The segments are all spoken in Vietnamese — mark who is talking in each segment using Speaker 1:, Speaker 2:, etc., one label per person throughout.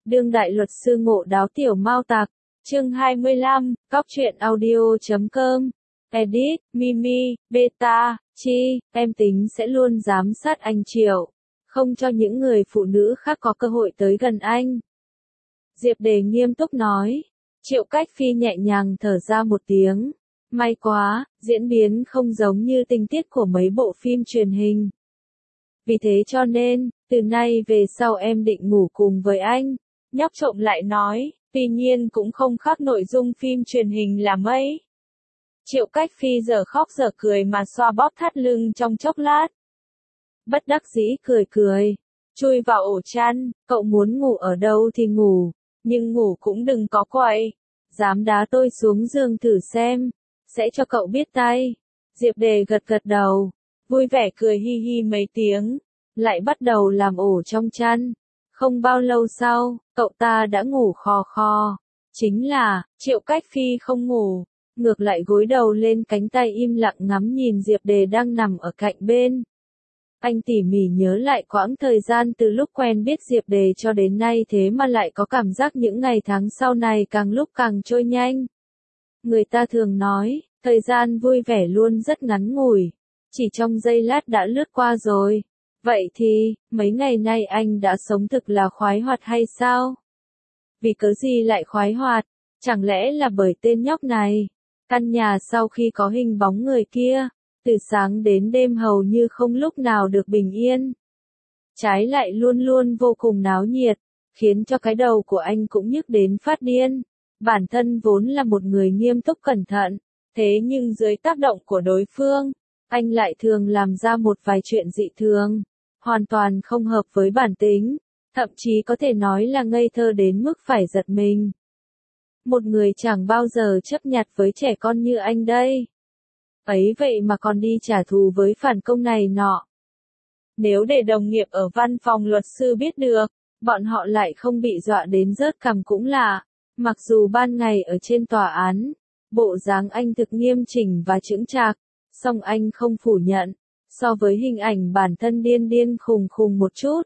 Speaker 1: Đương đại luật sư ngộ đáo tiểu mao tặc, chương 25, cóc truyện audio.com, edit, Mimi, Beta, Chi, em tính sẽ luôn giám sát anh Triệu, không cho những người phụ nữ khác có cơ hội tới gần anh. Diệp Đề nghiêm túc nói. Triệu Cách Phi nhẹ nhàng thở ra một tiếng. May quá, diễn biến không giống như tình tiết của mấy bộ phim truyền hình. Vì thế cho nên, từ nay về sau em định ngủ cùng với anh. Nhóc trộm lại nói, tuy nhiên cũng không khác nội dung phim truyền hình là mấy. Triệu Cách Phi giờ khóc giờ cười mà xoa bóp thắt lưng trong chốc lát. Bất đắc dĩ cười cười, chui vào ổ chăn, cậu muốn ngủ ở đâu thì ngủ, nhưng ngủ cũng đừng có quậy. Dám đá tôi xuống giường thử xem, sẽ cho cậu biết tay. Diệp Đề gật gật đầu, vui vẻ cười hi hi mấy tiếng, lại bắt đầu làm ổ trong chăn. Không bao lâu sau, cậu ta đã ngủ khò khò. Chính là, Triệu Cách Phi không ngủ, ngược lại gối đầu lên cánh tay im lặng ngắm nhìn Diệp Đề đang nằm ở cạnh bên. Anh tỉ mỉ nhớ lại quãng thời gian từ lúc quen biết Diệp Đề cho đến nay, thế mà lại có cảm giác những ngày tháng sau này càng lúc càng trôi nhanh. Người ta thường nói, thời gian vui vẻ luôn rất ngắn ngủi, chỉ trong giây lát đã lướt qua rồi. Vậy thì, mấy ngày nay anh đã sống thực là khoái hoạt hay sao? Vì cớ gì lại khoái hoạt? Chẳng lẽ là bởi tên nhóc này? Căn nhà sau khi có hình bóng người kia, từ sáng đến đêm hầu như không lúc nào được bình yên. Trái lại luôn luôn vô cùng náo nhiệt, khiến cho cái đầu của anh cũng nhức đến phát điên. Bản thân vốn là một người nghiêm túc cẩn thận, thế nhưng dưới tác động của đối phương, anh lại thường làm ra một vài chuyện dị thường, hoàn toàn không hợp với bản tính, thậm chí có thể nói là ngây thơ đến mức phải giật mình. Một người chẳng bao giờ chấp nhặt với trẻ con như anh đây. Ấy vậy mà còn đi trả thù với phản công này nọ. Nếu để đồng nghiệp ở văn phòng luật sư biết được, bọn họ lại không bị dọa đến rớt cằm cũng lạ. Mặc dù ban ngày ở trên tòa án, bộ dáng anh thực nghiêm chỉnh và chững chạc, song anh không phủ nhận, so với hình ảnh bản thân điên điên khùng khùng một chút,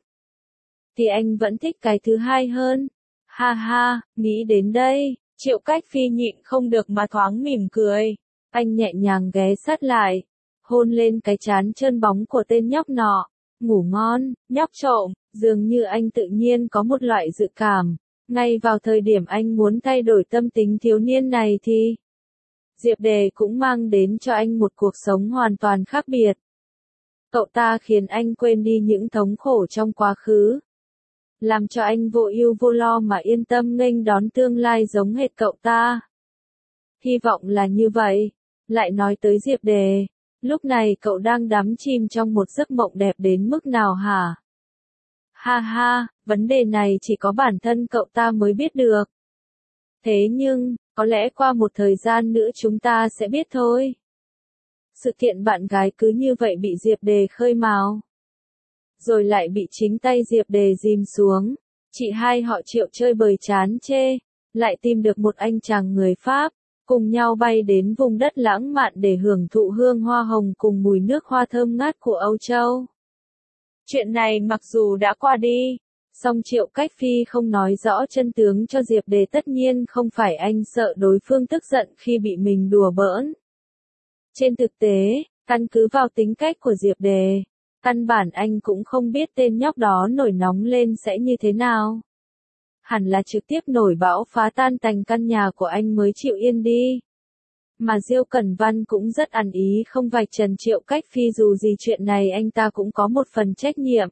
Speaker 1: thì anh vẫn thích cái thứ hai hơn. Ha ha, nghĩ đến đây, Triệu Cách Phi nhịn không được mà thoáng mỉm cười. Anh nhẹ nhàng ghé sát lại, hôn lên cái trán trơn bóng của tên nhóc nọ. Ngủ ngon, nhóc trộm. Dường như anh tự nhiên có một loại dự cảm. Ngay vào thời điểm anh muốn thay đổi tâm tính thiếu niên này thì Diệp Đề cũng mang đến cho anh một cuộc sống hoàn toàn khác biệt. Cậu ta khiến anh quên đi những thống khổ trong quá khứ, làm cho anh vô ưu vô lo mà yên tâm nghênh đón tương lai giống hệt cậu ta. Hy vọng là như vậy. Lại nói tới Diệp Đề, lúc này cậu đang đắm chìm trong một giấc mộng đẹp đến mức nào hả? Ha ha, vấn đề này chỉ có bản thân cậu ta mới biết được. Thế nhưng, có lẽ qua một thời gian nữa chúng ta sẽ biết thôi. Sự kiện bạn gái cứ như vậy bị Diệp Đề khơi mào, rồi lại bị chính tay Diệp Đề dìm xuống. Chị hai họ Triệu chơi bời chán chê, lại tìm được một anh chàng người Pháp, cùng nhau bay đến vùng đất lãng mạn để hưởng thụ hương hoa hồng cùng mùi nước hoa thơm ngát của Âu Châu. Chuyện này mặc dù đã qua đi, song Triệu Cách Phi không nói rõ chân tướng cho Diệp Đề, tất nhiên không phải anh sợ đối phương tức giận khi bị mình đùa bỡn. Trên thực tế, căn cứ vào tính cách của Diệp Đề, căn bản anh cũng không biết tên nhóc đó nổi nóng lên sẽ như thế nào. Hẳn là trực tiếp nổi bão phá tan tành căn nhà của anh mới chịu yên đi. Mà Diêu Cẩn Văn cũng rất ăn ý không vạch trần Triệu Cách Phi, dù gì chuyện này anh ta cũng có một phần trách nhiệm.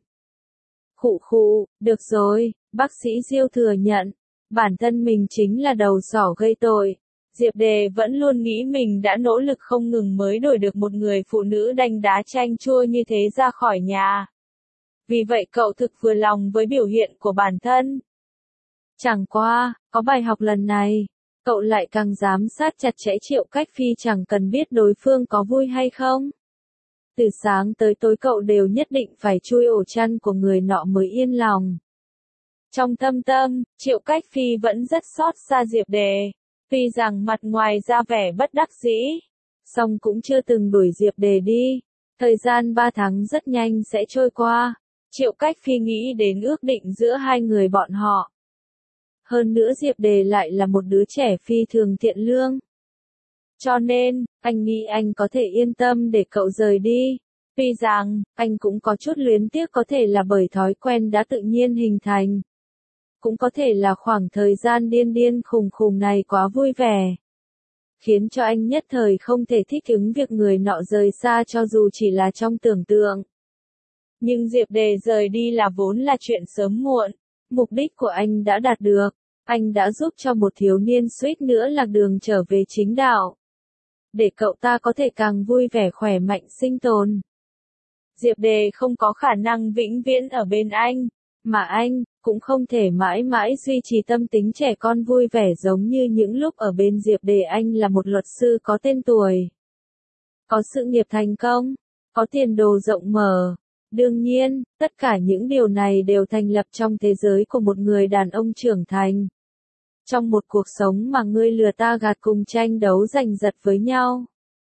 Speaker 1: Khụ khụ, được rồi, bác sĩ Diêu thừa nhận, bản thân mình chính là đầu sỏ gây tội. Diệp Đề vẫn luôn nghĩ mình đã nỗ lực không ngừng mới đuổi được một người phụ nữ đanh đá chanh chua như thế ra khỏi nhà. Vì vậy cậu thực vừa lòng với biểu hiện của bản thân. Chẳng qua, có bài học lần này, cậu lại càng giám sát chặt chẽ Triệu Cách Phi, chẳng cần biết đối phương có vui hay không. Từ sáng tới tối cậu đều nhất định phải chui ổ chăn của người nọ mới yên lòng. Trong thâm tâm, Triệu Cách Phi vẫn rất xót xa Diệp Đề. Tuy rằng mặt ngoài ra vẻ bất đắc dĩ, song cũng chưa từng đuổi Diệp Đề đi. Thời gian 3 tháng rất nhanh sẽ trôi qua. Triệu Cách Phi nghĩ đến ước định giữa hai người bọn họ. Hơn nữa Diệp Đề lại là một đứa trẻ phi thường thiện lương. Cho nên, anh nghĩ anh có thể yên tâm để cậu rời đi. Tuy rằng, anh cũng có chút luyến tiếc, có thể là bởi thói quen đã tự nhiên hình thành. Cũng có thể là khoảng thời gian điên điên khùng khùng này quá vui vẻ, khiến cho anh nhất thời không thể thích ứng việc người nọ rời xa cho dù chỉ là trong tưởng tượng. Nhưng Diệp Đề rời đi là vốn là chuyện sớm muộn, mục đích của anh đã đạt được, anh đã giúp cho một thiếu niên suýt nữa lạc đường trở về chính đạo. Để cậu ta có thể càng vui vẻ khỏe mạnh sinh tồn. Diệp Đề không có khả năng vĩnh viễn ở bên anh, mà anh cũng không thể mãi mãi duy trì tâm tính trẻ con vui vẻ giống như những lúc ở bên Diệp Đề. Anh là một luật sư có tên tuổi, có sự nghiệp thành công, có tiền đồ rộng mở. Đương nhiên, tất cả những điều này đều thành lập trong thế giới của một người đàn ông trưởng thành. Trong một cuộc sống mà ngươi lừa ta gạt cùng tranh đấu giành giật với nhau.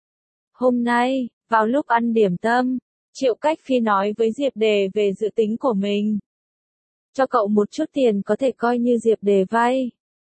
Speaker 1: Hôm nay, vào lúc ăn điểm tâm, Triệu Cách Phi nói với Diệp Đề về dự tính của mình. Cho cậu một chút tiền có thể coi như Diệp Đề vay.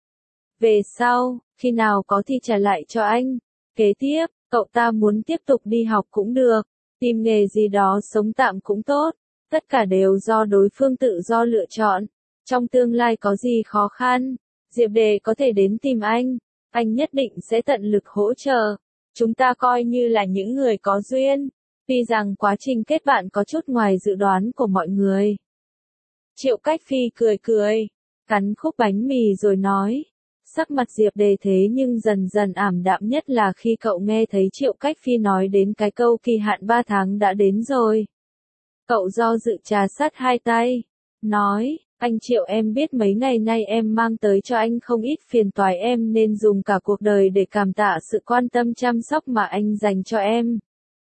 Speaker 1: Về sau, khi nào có thì trả lại cho anh. Kế tiếp, cậu ta muốn tiếp tục đi học cũng được, tìm nghề gì đó sống tạm cũng tốt. Tất cả đều do đối phương tự do lựa chọn. Trong tương lai có gì khó khăn, Diệp Đề có thể đến tìm anh nhất định sẽ tận lực hỗ trợ. Chúng ta coi như là những người có duyên. Tuy rằng quá trình kết bạn có chút ngoài dự đoán của mọi người. Triệu Cách Phi cười cười, cắn khúc bánh mì rồi nói. Sắc mặt Diệp Đề thế nhưng dần dần ảm đạm, nhất là khi cậu nghe thấy Triệu Cách Phi nói đến cái câu kỳ hạn 3 tháng đã đến rồi. Cậu do dự trà sát hai tay, nói, anh Triệu, em biết mấy ngày nay em mang tới cho anh không ít phiền toái, em nên dùng cả cuộc đời để cảm tạ sự quan tâm chăm sóc mà anh dành cho em.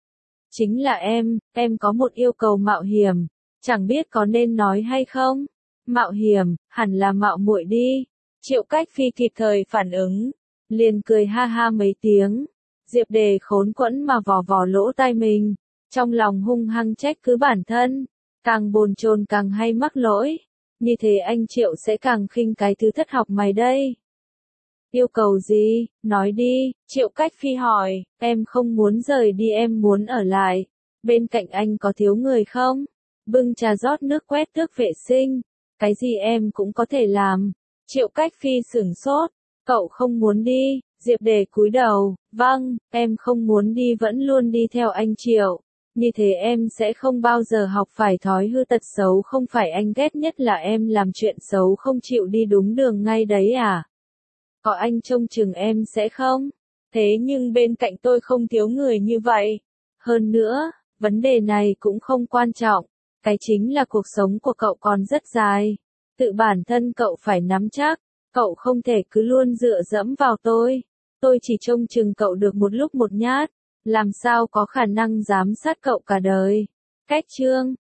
Speaker 1: Chính là em có một yêu cầu mạo hiểm, chẳng biết có nên nói hay không? Mạo hiểm, hẳn là mạo muội đi. Triệu Cách Phi kịp thời phản ứng, liền cười ha ha mấy tiếng. Diệp Đề khốn quẫn mà vò vò lỗ tai mình, trong lòng hung hăng trách cứ bản thân, càng bồn chồn càng hay mắc lỗi. Như thế anh Triệu sẽ càng khinh cái thứ thất học mày đây. Yêu cầu gì, nói đi, Triệu Cách Phi hỏi, em không muốn rời đi, em muốn ở lại. Bên cạnh anh có thiếu người không? Bưng trà rót nước quét tước vệ sinh, cái gì em cũng có thể làm. Triệu Cách Phi sửng sốt, cậu không muốn đi? Diệp Đề cúi đầu, vâng, em không muốn đi, vẫn luôn đi theo anh Triệu. Như thế em sẽ không bao giờ học phải thói hư tật xấu, không phải anh ghét nhất là em làm chuyện xấu không chịu đi đúng đường ngay đấy à? Có anh trông chừng em sẽ không? Thế nhưng bên cạnh tôi không thiếu người như vậy. Hơn nữa, vấn đề này cũng không quan trọng. Cái chính là cuộc sống của cậu còn rất dài. Tự bản thân cậu phải nắm chắc. Cậu không thể cứ luôn dựa dẫm vào tôi. Tôi chỉ trông chừng cậu được một lúc một nhát. Làm sao có khả năng giám sát cậu cả đời. Cách chương